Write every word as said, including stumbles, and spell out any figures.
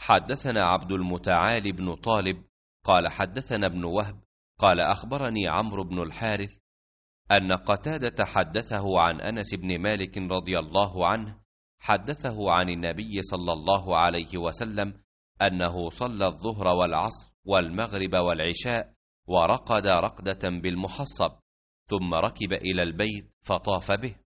حدثنا عبد المتعالي بن طالب قال حدثنا ابن وهب قال أخبرني عمرو بن الحارث أن قتادة حدثه عن أنس بن مالك رضي الله عنه حدثه عن النبي صلى الله عليه وسلم أنه صلى الظهر والعصر والمغرب والعشاء ورقد رقدة بالمحصب، ثم ركب إلى البيت فطاف به.